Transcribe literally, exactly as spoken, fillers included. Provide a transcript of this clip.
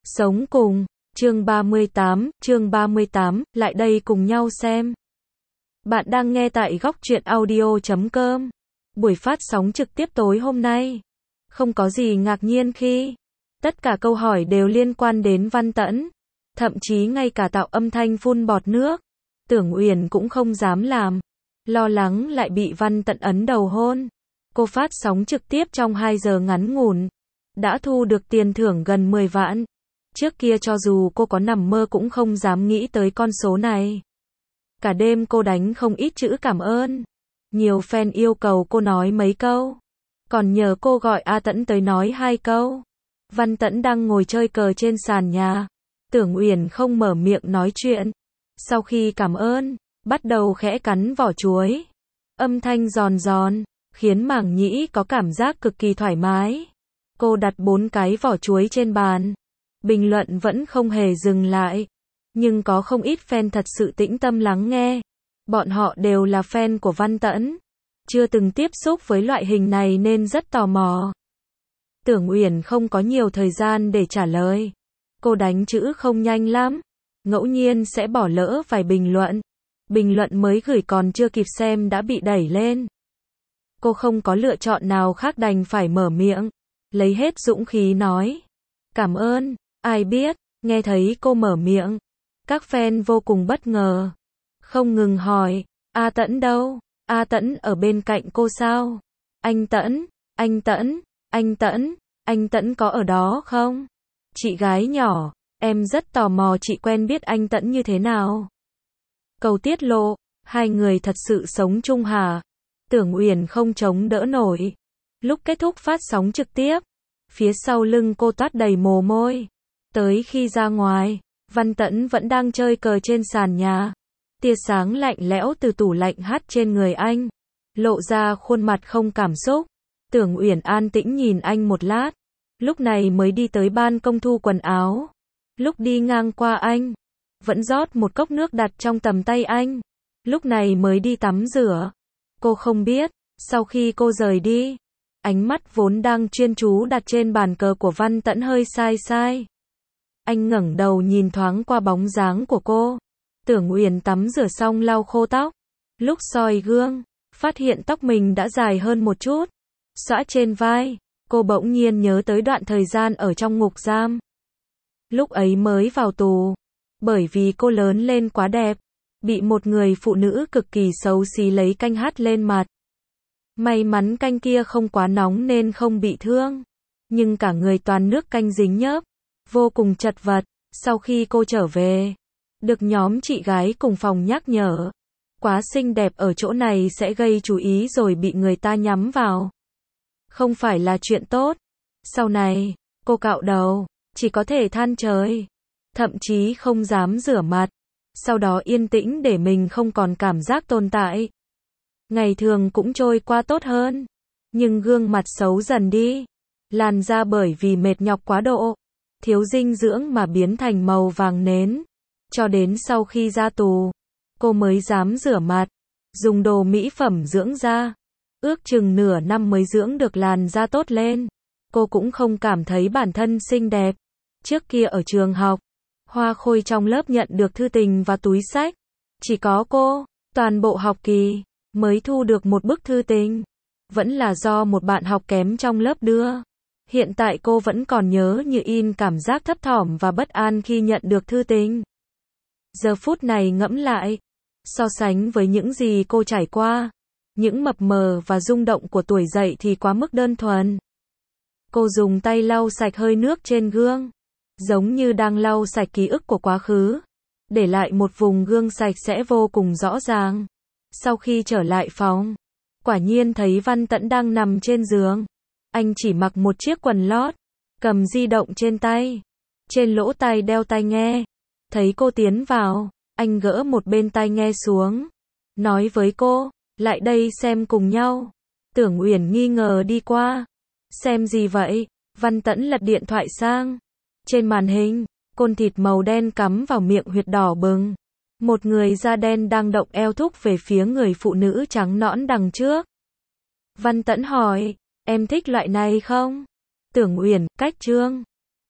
Sống cùng, chương ba mươi tám, chương ba mươi tám, lại đây cùng nhau xem. Bạn đang nghe tại góc truyện audio chấm com. Buổi phát sóng trực tiếp tối hôm nay. Không có gì ngạc nhiên khi tất cả câu hỏi đều liên quan đến Văn Tẫn. Thậm chí ngay cả tạo âm thanh phun bọt nước, Tưởng Uyển cũng không dám làm. Lo lắng lại bị Văn Tẫn ấn đầu hôn. Cô phát sóng trực tiếp trong hai giờ ngắn ngủn. Đã thu được tiền thưởng gần mười vạn. Trước kia cho dù cô có nằm mơ cũng không dám nghĩ tới con số này. Cả đêm cô đánh không ít chữ cảm ơn. Nhiều fan yêu cầu cô nói mấy câu. Còn nhờ cô gọi A Tẫn tới nói hai câu. Văn Tẫn đang ngồi chơi cờ trên sàn nhà. Tưởng Uyển không mở miệng nói chuyện. Sau khi cảm ơn, bắt đầu khẽ cắn vỏ chuối. Âm thanh giòn giòn, khiến mảng nhĩ có cảm giác cực kỳ thoải mái. Cô đặt bốn cái vỏ chuối trên bàn. Bình luận vẫn không hề dừng lại. Nhưng có không ít fan thật sự tĩnh tâm lắng nghe. Bọn họ đều là fan của Văn Tẫn. Chưa từng tiếp xúc với loại hình này nên rất tò mò. Tưởng Uyển không có nhiều thời gian để trả lời. Cô đánh chữ không nhanh lắm. Ngẫu nhiên sẽ bỏ lỡ vài bình luận. Bình luận mới gửi còn chưa kịp xem đã bị đẩy lên. Cô không có lựa chọn nào khác đành phải mở miệng. Lấy hết dũng khí nói. Cảm ơn. Ai biết, nghe thấy cô mở miệng. Các fan vô cùng bất ngờ. Không ngừng hỏi, A Tẫn đâu? A Tẫn ở bên cạnh cô sao? Anh Tẫn, anh Tẫn, anh Tẫn, anh Tẫn có ở đó không? Chị gái nhỏ, em rất tò mò chị quen biết anh Tẫn như thế nào? Cầu tiết lộ, hai người thật sự sống chung hả? Tưởng Uyển không chống đỡ nổi. Lúc kết thúc phát sóng trực tiếp, phía sau lưng cô toát đầy mồ hôi. Tới khi ra ngoài, Văn Tẫn vẫn đang chơi cờ trên sàn nhà. Tia sáng lạnh lẽo từ tủ lạnh hắt trên người anh, lộ ra khuôn mặt không cảm xúc. Tưởng Uyển an tĩnh nhìn anh một lát, lúc này mới đi tới ban công thu quần áo. Lúc đi ngang qua anh, vẫn rót một cốc nước đặt trong tầm tay anh. Lúc này mới đi tắm rửa. Cô không biết, sau khi cô rời đi, ánh mắt vốn đang chuyên chú đặt trên bàn cờ của Văn Tẫn hơi sai sai. Anh ngẩng đầu nhìn thoáng qua bóng dáng của cô. Tưởng Uyển tắm rửa xong lau khô tóc. Lúc soi gương, phát hiện tóc mình đã dài hơn một chút. Xõa trên vai, cô bỗng nhiên nhớ tới đoạn thời gian ở trong ngục giam. Lúc ấy mới vào tù. Bởi vì cô lớn lên quá đẹp, bị một người phụ nữ cực kỳ xấu xí lấy canh hắt lên mặt. May mắn canh kia không quá nóng nên không bị thương. Nhưng cả người toàn nước canh dính nhớp. Vô cùng chật vật. Sau khi cô trở về, được nhóm chị gái cùng phòng nhắc nhở. Quá xinh đẹp ở chỗ này sẽ gây chú ý rồi bị người ta nhắm vào. Không phải là chuyện tốt. Sau này, cô cạo đầu, chỉ có thể than trời. Thậm chí không dám rửa mặt. Sau đó yên tĩnh để mình không còn cảm giác tồn tại. Ngày thường cũng trôi qua tốt hơn. Nhưng gương mặt xấu dần đi. Làn da bởi vì mệt nhọc quá độ, thiếu dinh dưỡng mà biến thành màu vàng nến. Cho đến sau khi ra tù, cô mới dám rửa mặt, dùng đồ mỹ phẩm dưỡng da. Ước chừng nửa năm mới dưỡng được làn da tốt lên. Cô cũng không cảm thấy bản thân xinh đẹp. Trước kia ở trường học, Hoa Khôi trong lớp nhận được thư tình và túi xách. Chỉ có cô, toàn bộ học kỳ, mới thu được một bức thư tình. Vẫn là do một bạn học kém trong lớp đưa. Hiện tại cô vẫn còn nhớ như in cảm giác thấp thỏm và bất an khi nhận được thư tình. Giờ phút này ngẫm lại, so sánh với những gì cô trải qua, những mập mờ và rung động của tuổi dậy thì quá mức đơn thuần. Cô dùng tay lau sạch hơi nước trên gương, giống như đang lau sạch ký ức của quá khứ, để lại một vùng gương sạch sẽ vô cùng rõ ràng. Sau khi trở lại phòng, quả nhiên thấy Văn Tẫn đang nằm trên giường. Anh chỉ mặc một chiếc quần lót, cầm di động trên tay, trên lỗ tai đeo tai nghe. Thấy cô tiến vào, anh gỡ một bên tai nghe xuống, nói với cô, lại đây xem cùng nhau. Tưởng Uyển nghi ngờ đi qua. Xem gì vậy? Văn Tẫn lật điện thoại sang. Trên màn hình, côn thịt màu đen cắm vào miệng huyệt đỏ bừng. Một người da đen đang động eo thúc về phía người phụ nữ trắng nõn đằng trước. Văn Tẫn hỏi, em thích loại này không? Tưởng Uyển, cách trương.